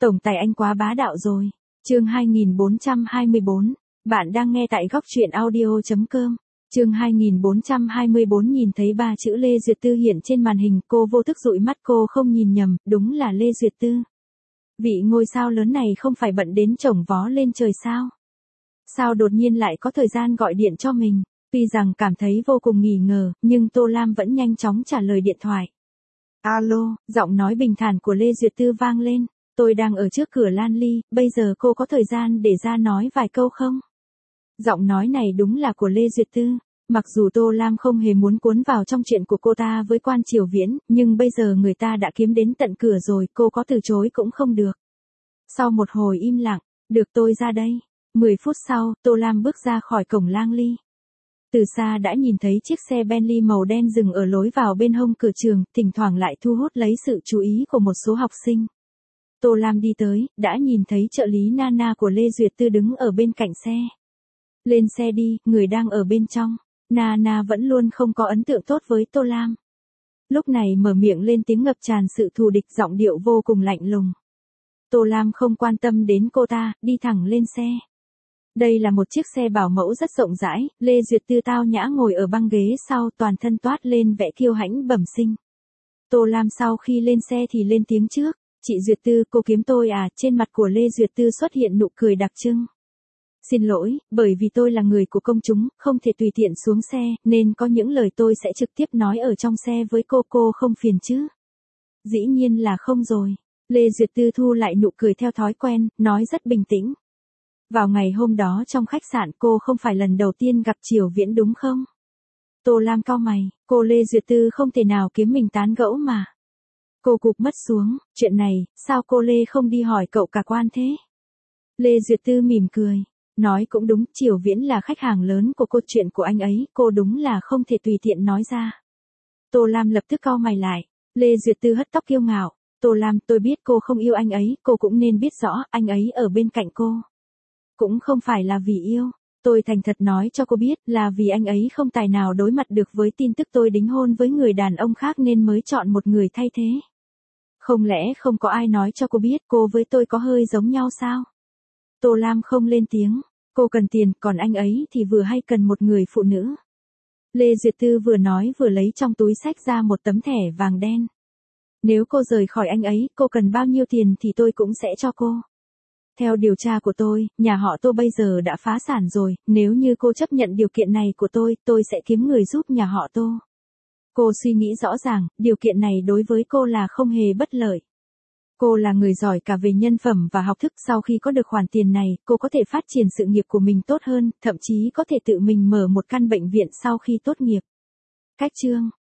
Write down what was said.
Tổng tài anh quá bá đạo rồi. Chương 2424. Bạn đang nghe tại góc truyện audio.com. Chương 2424 nhìn thấy ba chữ Lê Duyệt Tư hiện trên màn hình, cô vô thức dụi mắt, cô không nhìn nhầm, đúng là Lê Duyệt Tư. Vị ngôi sao lớn này không phải bận đến chổng vó lên trời sao? Sao đột nhiên lại có thời gian gọi điện cho mình? Tuy rằng cảm thấy vô cùng nghi ngờ, nhưng Tô Lam vẫn nhanh chóng trả lời điện thoại. Alo, giọng nói bình thản của Lê Duyệt Tư vang lên. Tôi đang ở trước cửa Lan Ly, bây giờ cô có thời gian để ra nói vài câu không? Giọng nói này đúng là của Lê Duyệt Tư. Mặc dù Tô Lam không hề muốn cuốn vào trong chuyện của cô ta với Quan Triều Viễn, nhưng bây giờ người ta đã kiếm đến tận cửa rồi, cô có từ chối cũng không được. Sau một hồi im lặng, được tôi ra đây. 10 phút sau, Tô Lam bước ra khỏi cổng Lan Ly. Từ xa đã nhìn thấy chiếc xe Bentley màu đen dừng ở lối vào bên hông cửa trường, thỉnh thoảng lại thu hút lấy sự chú ý của một số học sinh. Tô Lam đi tới, đã nhìn thấy trợ lý Nana của Lê Duyệt Tư đứng ở bên cạnh xe. Lên xe đi, người đang ở bên trong. Nana vẫn luôn không có ấn tượng tốt với Tô Lam. Lúc này mở miệng lên tiếng ngập tràn sự thù địch, giọng điệu vô cùng lạnh lùng. Tô Lam không quan tâm đến cô ta, đi thẳng lên xe. Đây là một chiếc xe bảo mẫu rất rộng rãi, Lê Duyệt Tư tao nhã ngồi ở băng ghế sau, toàn thân toát lên vẻ kiêu hãnh bẩm sinh. Tô Lam sau khi lên xe thì lên tiếng trước. Chị Duyệt Tư, cô kiếm tôi à? Trên mặt của Lê Duyệt Tư xuất hiện nụ cười đặc trưng. Xin lỗi, bởi vì tôi là người của công chúng, không thể tùy tiện xuống xe, nên có những lời tôi sẽ trực tiếp nói ở trong xe với cô không phiền chứ? Dĩ nhiên là không rồi. Lê Duyệt Tư thu lại nụ cười theo thói quen, nói rất bình tĩnh. Vào ngày hôm đó trong khách sạn, cô không phải lần đầu tiên gặp Triều Viễn đúng không? Tô Lam cau mày, cô Lê Duyệt Tư không thể nào kiếm mình tán gẫu mà. Cô cụp mắt xuống, chuyện này, sao cô Lê không đi hỏi cậu cả Quan thế? Lê Duyệt Tư mỉm cười, nói cũng đúng, Triều Viễn là khách hàng lớn của cô, chuyện của anh ấy, cô đúng là không thể tùy tiện nói ra. Tô Lam lập tức cau mày lại, Lê Duyệt Tư hất tóc kiêu ngạo, Tô Lam, tôi biết cô không yêu anh ấy, cô cũng nên biết rõ, anh ấy ở bên cạnh cô. Cũng không phải là vì yêu, tôi thành thật nói cho cô biết là vì anh ấy không tài nào đối mặt được với tin tức tôi đính hôn với người đàn ông khác nên mới chọn một người thay thế. Không lẽ không có ai nói cho cô biết cô với tôi có hơi giống nhau sao? Tô Lam không lên tiếng, cô cần tiền, còn anh ấy thì vừa hay cần một người phụ nữ. Lê Duyệt Tư vừa nói vừa lấy trong túi xách ra một tấm thẻ vàng đen. Nếu cô rời khỏi anh ấy, cô cần bao nhiêu tiền thì tôi cũng sẽ cho cô. Theo điều tra của tôi, nhà họ Tô bây giờ đã phá sản rồi, nếu như cô chấp nhận điều kiện này của tôi sẽ kiếm người giúp nhà họ Tô. Cô suy nghĩ rõ ràng, điều kiện này đối với cô là không hề bất lợi. Cô là người giỏi cả về nhân phẩm và học thức, sau khi có được khoản tiền này, cô có thể phát triển sự nghiệp của mình tốt hơn, thậm chí có thể tự mình mở một căn bệnh viện sau khi tốt nghiệp. Cách chương